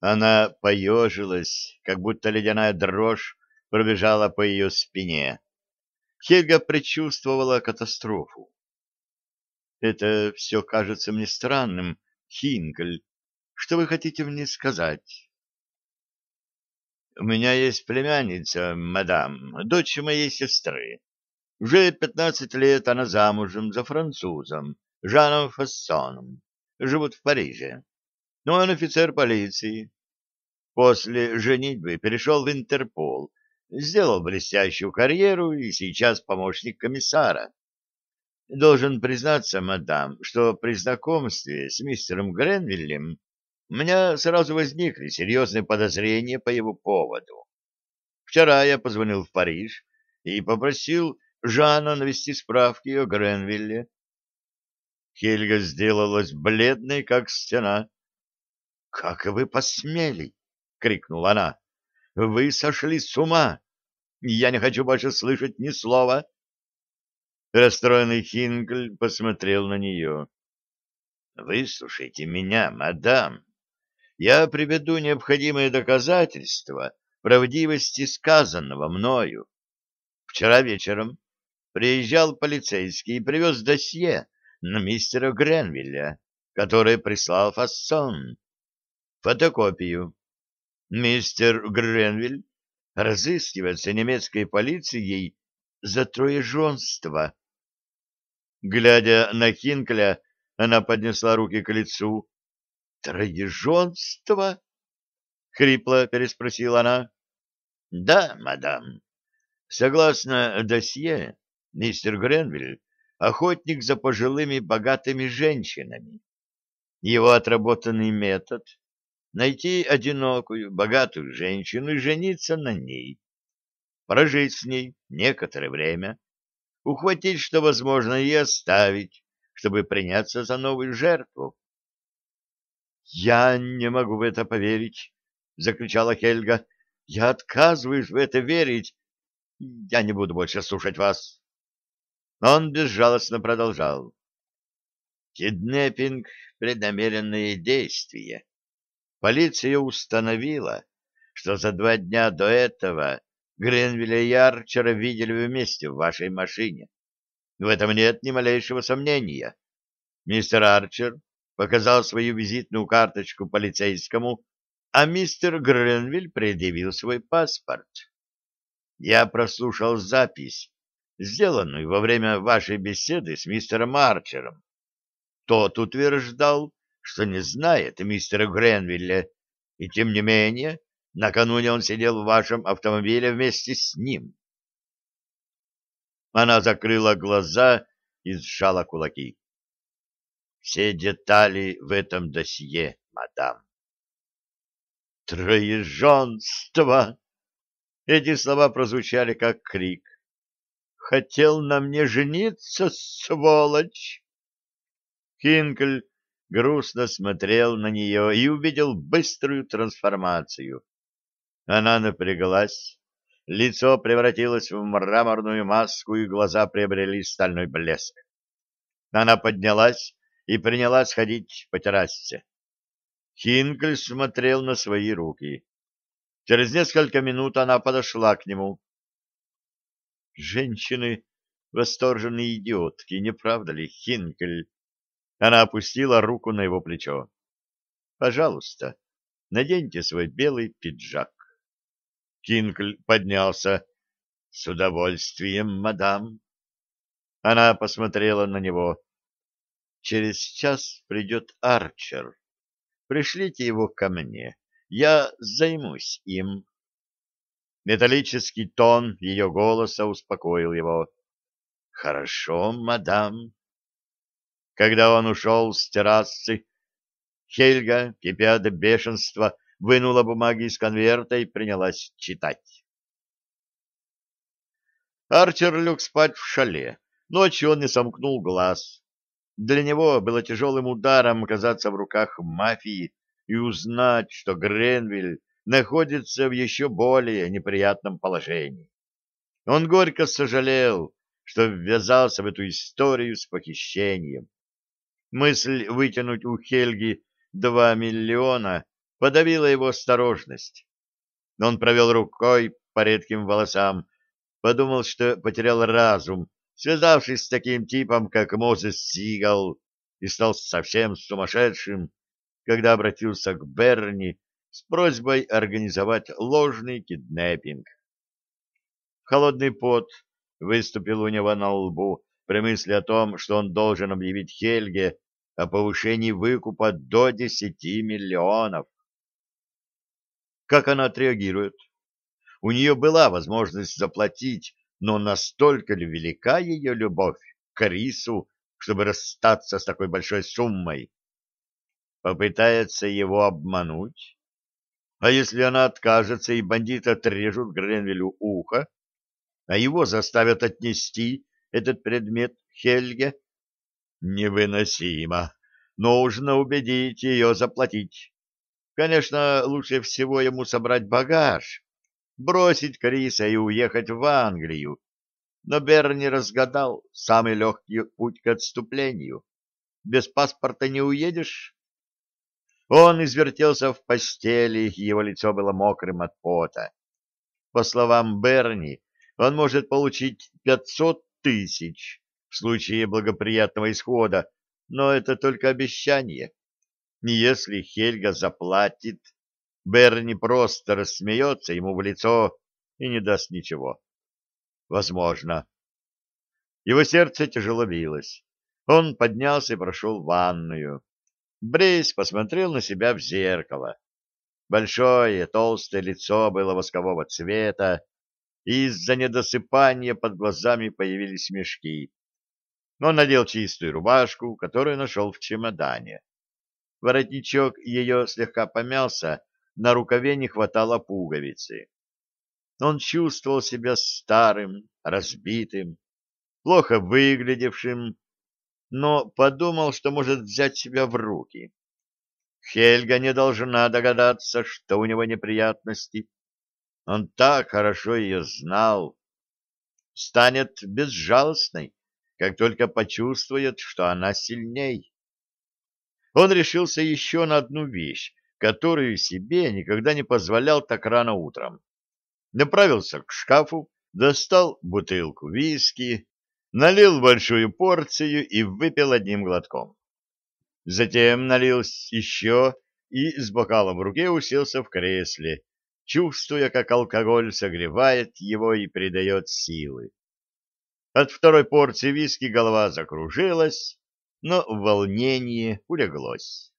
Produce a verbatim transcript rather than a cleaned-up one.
Она поежилась, как будто ледяная дрожь пробежала по ее спине. Хельга предчувствовала катастрофу. «Это все кажется мне странным, Хинкель. Что вы хотите мне сказать?» «У меня есть племянница, мадам, дочь моей сестры. Уже пятнадцать лет она замужем за французом, Жаном Фассоном. Живут в Париже. Но он офицер полиции. После женитьбы перешел в Интерпол, сделал блестящую карьеру и сейчас помощник комиссара. Должен признаться, мадам, что при знакомстве с мистером Гренвиллем у меня сразу возникли серьезные подозрения по его поводу. Вчера я позвонил в Париж и попросил Жана навести справки о Гренвилле. Хельга сделалась бледной, как стена. — Как вы посмели? — крикнула она. — Вы сошли с ума! Я не хочу больше слышать ни слова. Расстроенный Хинкль посмотрел на нее. — Выслушайте меня, мадам. Я приведу необходимые доказательства правдивости сказанного мною. Вчера вечером приезжал полицейский и привез досье на мистера Гренвилля, которое прислал Фассон. Фотокопию. Мистер Гренвиль разыскивается немецкой полицией за троеженство. Глядя на Хинкля, она поднесла руки к лицу. «Троеженство?» — хрипло переспросила она. «Да, мадам. Согласно досье, мистер Гренвиль — охотник за пожилыми богатыми женщинами. Его отработанный метод — найти одинокую богатую женщину и жениться на ней, прожить с ней некоторое время, ухватить, что возможно, и оставить, чтобы приняться за новую жертву. «Я не могу в это поверить», — закричала Хельга. «Я отказываюсь в это верить. Я не буду больше слушать вас». Он безжалостно продолжал. «Киднеппинг — преднамеренное действие. Полиция установила, что за два дня до этого Гренвилля и Арчера видели вместе в вашей машине. В этом нет ни малейшего сомнения. Мистер Арчер показал свою визитную карточку полицейскому, а мистер Гренвиль предъявил свой паспорт. Я прослушал запись, сделанную во время вашей беседы с мистером Арчером. Тот утверждал, что не знает мистера Гренвилля, и тем не менее накануне он сидел в вашем автомобиле вместе с ним. Она закрыла глаза и сжала кулаки. Все детали в этом досье, мадам. Троеженство! Эти слова прозвучали как крик. Хотел на мне жениться, сволочь! Хинкль грустно смотрел на нее и увидел быструю трансформацию. Она напряглась, лицо превратилось в мраморную маску, и глаза приобрели стальной блеск. Она поднялась и принялась ходить по террасе. Хинкль смотрел на свои руки. Через несколько минут она подошла к нему. «Женщины — восторженные идиотки, не правда ли, Хинкль?» Она опустила руку на его плечо. «Пожалуйста, наденьте свой белый пиджак». Хинкль поднялся. «С удовольствием, мадам». Она посмотрела на него. «Через час придет Арчер. Пришлите его ко мне. Я займусь им». Металлический тон ее голоса успокоил его. «Хорошо, мадам». Когда он ушел с террасы, Хельга, кипя до бешенства, вынула бумаги из конверта и принялась читать. Арчер лег спать в шале. Ночью он не сомкнул глаз. Для него было тяжелым ударом оказаться в руках мафии и узнать, что Гренвиль находится в еще более неприятном положении. Он горько сожалел, что ввязался в эту историю с похищением. Мысль вытянуть у Хельги два миллиона подавила его осторожность. Он провел рукой по редким волосам, подумал, что потерял разум, связавшись с таким типом, как Мозес Сигал, и стал совсем сумасшедшим, когда обратился к Берни с просьбой организовать ложный киднеппинг. Холодный пот выступил у него на лбу при мысли о том, что он должен объявить Хельге о повышении выкупа до десяти миллионов. Как она отреагирует? У нее была возможность заплатить, но настолько ли велика ее любовь к Рису, чтобы расстаться с такой большой суммой? Попытается его обмануть? А если она откажется, и бандиты отрежут Гренвиллю ухо, а его заставят отнести этот предмет Хельге? Невыносимо. Нужно убедить ее заплатить. Конечно, лучше всего ему собрать багаж, бросить Криса и уехать в Англию. Но Берни разгадал самый легкий путь к отступлению. Без паспорта не уедешь. Он извертелся в постели, и его лицо было мокрым от пота. По словам Берни, он может получить пятьсот тысяч в случае благоприятного исхода, но это только обещание. И если Хельга заплатит, Берни просто рассмеется ему в лицо и не даст ничего. Возможно. Его сердце тяжело билось. Он поднялся и прошел в ванную. Брейс посмотрел на себя в зеркало. Большое толстое лицо было воскового цвета, и из-за недосыпания под глазами появились мешки. Он надел чистую рубашку, которую нашел в чемодане. Воротничок ее слегка помялся, на рукаве не хватало пуговицы. Он чувствовал себя старым, разбитым, плохо выглядевшим, но подумал, что может взять себя в руки. Хельга не должна догадаться, что у него неприятности. Он так хорошо ее знал. Станет безжалостной, как только почувствует, что она сильней. Он решился еще на одну вещь, которую себе никогда не позволял так рано утром. Направился к шкафу, достал бутылку виски, налил большую порцию и выпил одним глотком. Затем налил еще и с бокалом в руке уселся в кресле, чувствуя, как алкоголь согревает его и придает силы. От второй порции виски голова закружилась, но волнение улеглось.